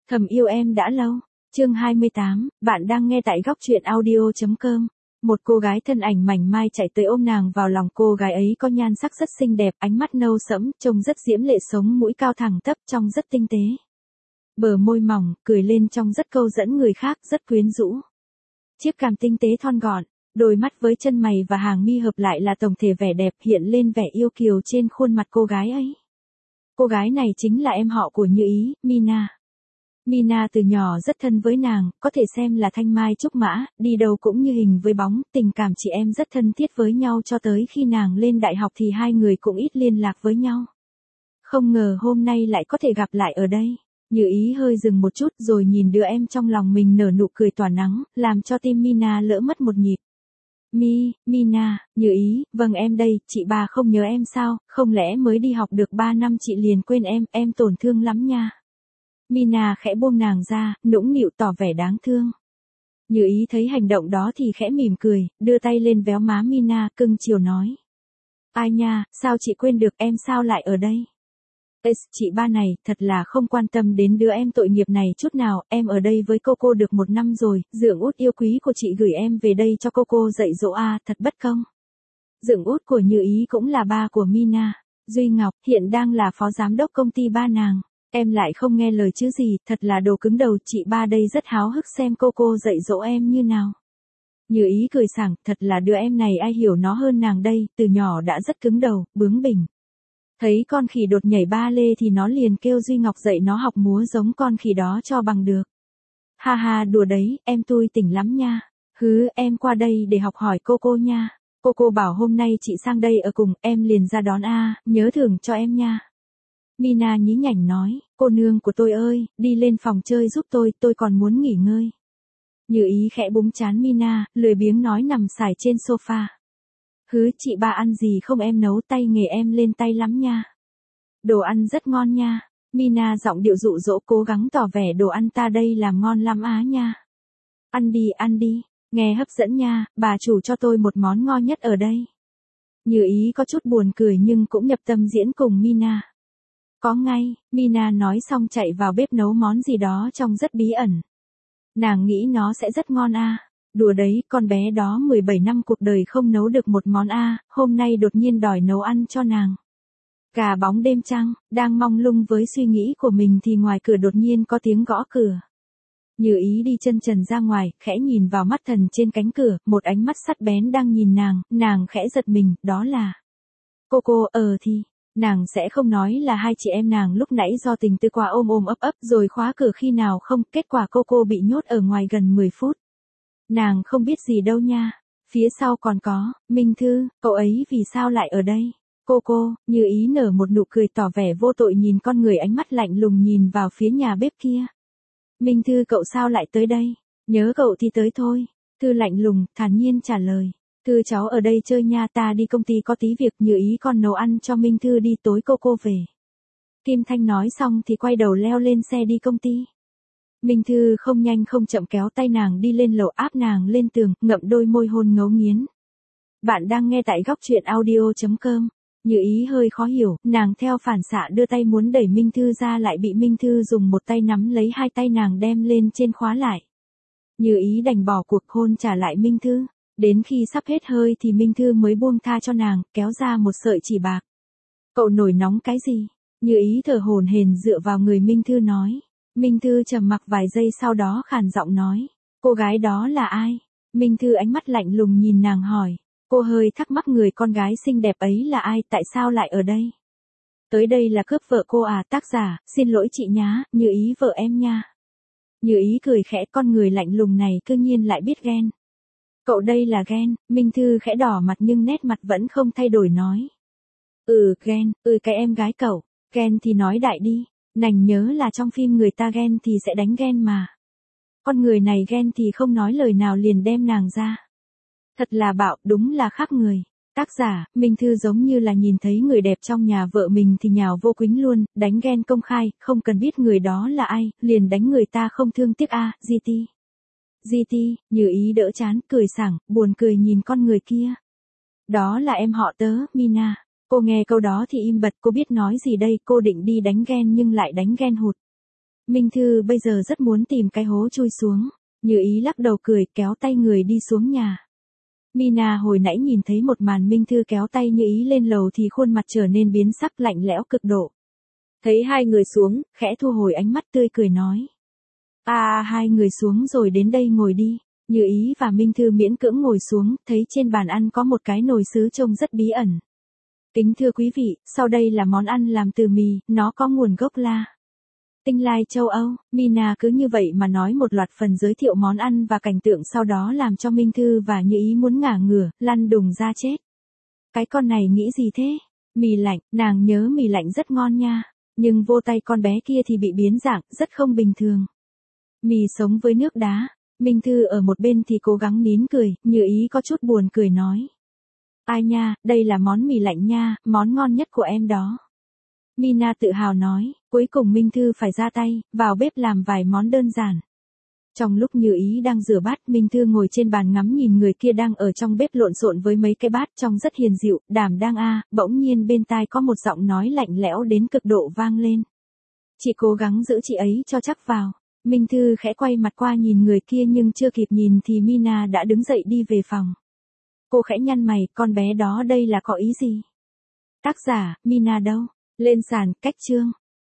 Thầm yêu em đã lâu. Chương 28, bạn đang nghe tại góc truyện audio.com. Một cô gái thân ảnh mảnh mai chạy tới ôm nàng vào lòng. Cô gái ấy có nhan sắc rất xinh đẹp, ánh mắt nâu sẫm, trông rất diễm lệ, sống mũi cao thẳng tắp, trông rất tinh tế. Bờ môi mỏng, cười lên trông rất câu dẫn người khác, rất quyến rũ. Chiếc cằm tinh tế thon gọn, đôi mắt với chân mày và hàng mi hợp lại là tổng thể vẻ đẹp, hiện lên vẻ yêu kiều trên khuôn mặt cô gái ấy. Cô gái này chính là em họ của Như Ý, Mina. Mina từ nhỏ rất thân với nàng, có thể xem là thanh mai trúc mã, đi đâu cũng như hình với bóng, tình cảm chị em rất thân thiết với nhau cho tới khi nàng lên đại học thì hai người cũng ít liên lạc với nhau. Không ngờ hôm nay lại có thể gặp lại ở đây. Như Ý hơi dừng một chút rồi nhìn đứa em trong lòng mình nở nụ cười tỏa nắng, làm cho tim Mina lỡ mất một nhịp. Mina, Như Ý, vâng em đây, chị ba không nhớ em sao, không lẽ mới đi học được 3 năm chị liền quên em tổn thương lắm nha. Mina khẽ buông nàng ra, nũng nịu tỏ vẻ đáng thương. Như Ý thấy hành động đó thì khẽ mỉm cười, đưa tay lên véo má Mina, cưng chiều nói. Ai nha, sao chị quên được, em sao lại ở đây? Chị ba này, thật là không quan tâm đến đứa em tội nghiệp này chút nào, em ở đây với cô được 1 năm rồi, dượng út yêu quý của chị gửi em về đây cho cô dạy dỗ thật bất công. Dượng út của Như Ý cũng là ba của Mina, Duy Ngọc, hiện đang là phó giám đốc công ty ba nàng. Em lại không nghe lời chứ gì, thật là đồ cứng đầu, chị ba đây rất háo hức xem cô dạy dỗ em như nào. Như Ý cười sảng, thật là đứa em này ai hiểu nó hơn nàng đây, từ nhỏ đã rất cứng đầu, bướng bỉnh. Thấy con khỉ đột nhảy ba lê thì nó liền kêu Duy Ngọc dạy nó học múa giống con khỉ đó cho bằng được. Ha ha, đùa đấy, em tui tỉnh lắm nha. Em qua đây để học hỏi cô nha. Cô bảo hôm nay chị sang đây ở cùng, em liền ra đón nhớ thưởng cho em nha. Mina nhí nhảnh nói, cô nương của tôi ơi, đi lên phòng chơi giúp tôi còn muốn nghỉ ngơi. Như Ý khẽ búng trán Mina, lười biếng nói nằm xải trên sofa. Chị ba ăn gì không, em nấu, tay nghề em lên tay lắm nha. Đồ ăn rất ngon nha. Mina giọng điệu dụ dỗ, cố gắng tỏ vẻ đồ ăn ta đây làm ngon lắm nha. Ăn đi, nghe hấp dẫn nha, bà chủ cho tôi một món ngon nhất ở đây. Như Ý có chút buồn cười nhưng cũng nhập tâm diễn cùng Mina. Có ngay, Mina nói xong chạy vào bếp nấu món gì đó trông rất bí ẩn. Nàng nghĩ nó sẽ rất ngon Đùa đấy, con bé đó 17 năm cuộc đời không nấu được một món hôm nay đột nhiên đòi nấu ăn cho nàng. Gà bóng đêm trăng, đang mong lung với suy nghĩ của mình thì ngoài cửa đột nhiên có tiếng gõ cửa. Như Ý đi chân trần ra ngoài, khẽ nhìn vào mắt thần trên cánh cửa, một ánh mắt sắc bén đang nhìn nàng khẽ giật mình, đó là cô thì. Nàng sẽ không nói là hai chị em nàng lúc nãy do tình tư quá ôm ấp rồi khóa cửa khi nào không, kết quả cô bị nhốt ở ngoài gần 10 phút. Nàng không biết gì đâu nha. Phía sau còn có, Minh Thư, cậu ấy vì sao lại ở đây? Cô, Như Ý nở một nụ cười tỏ vẻ vô tội nhìn con người ánh mắt lạnh lùng nhìn vào phía nhà bếp kia. Minh Thư cậu sao lại tới đây? Nhớ cậu thì tới thôi. Thư lạnh lùng, thản nhiên trả lời. Thư cháu ở đây chơi nha, ta đi công ty có tí việc. Như Ý con nấu ăn cho Minh Thư đi, tối cô về. Kim Thanh nói xong thì quay đầu leo lên xe đi công ty. Minh Thư không nhanh không chậm kéo tay nàng đi lên lầu, áp nàng lên tường, ngậm đôi môi hôn ngấu nghiến. Bạn đang nghe tại góc truyện audio.com. Như Ý hơi khó hiểu, nàng theo phản xạ đưa tay muốn đẩy Minh Thư ra lại bị Minh Thư dùng một tay nắm lấy hai tay nàng đem lên trên khóa lại. Như Ý đành bỏ cuộc hôn trả lại Minh Thư. Đến khi sắp hết hơi thì Minh Thư mới buông tha cho nàng, kéo ra một sợi chỉ bạc. Cậu nổi nóng cái gì? Như Ý thở hổn hển dựa vào người Minh Thư nói. Minh Thư trầm mặc vài giây sau đó khàn giọng nói. Cô gái đó là ai? Minh Thư ánh mắt lạnh lùng nhìn nàng hỏi. Cô hơi thắc mắc người con gái xinh đẹp ấy là ai, tại sao lại ở đây? Tới đây là cướp vợ cô tác giả, xin lỗi chị nhá, Như Ý vợ em nha. Như Ý cười khẽ, con người lạnh lùng này cư nhiên lại biết ghen. Cậu đây là ghen, Minh Thư khẽ đỏ mặt nhưng nét mặt vẫn không thay đổi nói. Ghen, cái em gái cậu, ghen thì nói đại đi, nàng nhớ là trong phim người ta ghen thì sẽ đánh ghen mà. Con người này ghen thì không nói lời nào liền đem nàng ra. Thật là bạo, đúng là khác người. Tác giả, Minh Thư giống như là nhìn thấy người đẹp trong nhà vợ mình thì nhào vô quýnh luôn, đánh ghen công khai, không cần biết người đó là ai, liền đánh người ta không thương tiếc GT, Như Ý đỡ chán, cười sảng, buồn cười nhìn con người kia. Đó là em họ tớ, Mina. Cô nghe câu đó thì im bặt, cô biết nói gì đây, cô định đi đánh ghen nhưng lại đánh ghen hụt. Minh Thư bây giờ rất muốn tìm cái hố chui xuống. Như Ý lắc đầu cười, kéo tay người đi xuống nhà. Mina hồi nãy nhìn thấy một màn Minh Thư kéo tay Như Ý lên lầu thì khuôn mặt trở nên biến sắc lạnh lẽo cực độ. Thấy hai người xuống, khẽ thu hồi ánh mắt tươi cười nói. Hai người xuống rồi đến đây ngồi đi. Như Ý và Minh Thư miễn cưỡng ngồi xuống, thấy trên bàn ăn có một cái nồi sứ trông rất bí ẩn. Kính thưa quý vị, sau đây là món ăn làm từ mì, nó có nguồn gốc là Tinh Lai châu Âu. Mina cứ như vậy mà nói một loạt phần giới thiệu món ăn và cảnh tượng sau đó làm cho Minh Thư và Như Ý muốn ngả ngửa, lăn đùng ra chết. Cái con này nghĩ gì thế? Mì lạnh, nàng nhớ mì lạnh rất ngon nha. Nhưng vô tay con bé kia thì bị biến dạng, rất không bình thường. Mì sống với nước đá. Minh Thư ở một bên thì cố gắng nín cười, Như Ý có chút buồn cười nói. Ai nha, đây là món mì lạnh nha, món ngon nhất của em đó. Mina tự hào nói, cuối cùng Minh Thư phải ra tay, vào bếp làm vài món đơn giản. Trong lúc Như Ý đang rửa bát, Minh Thư ngồi trên bàn ngắm nhìn người kia đang ở trong bếp lộn xộn với mấy cái bát trông rất hiền dịu, đảm đang bỗng nhiên bên tai có một giọng nói lạnh lẽo đến cực độ vang lên. Chị cố gắng giữ chị ấy cho chắc vào. Minh Thư khẽ quay mặt qua nhìn người kia nhưng chưa kịp nhìn thì Mina đã đứng dậy đi về phòng. Cô khẽ nhăn mày, con bé đó đây là có ý gì? Tác giả, Mina đâu? Lên sàn, cách chương.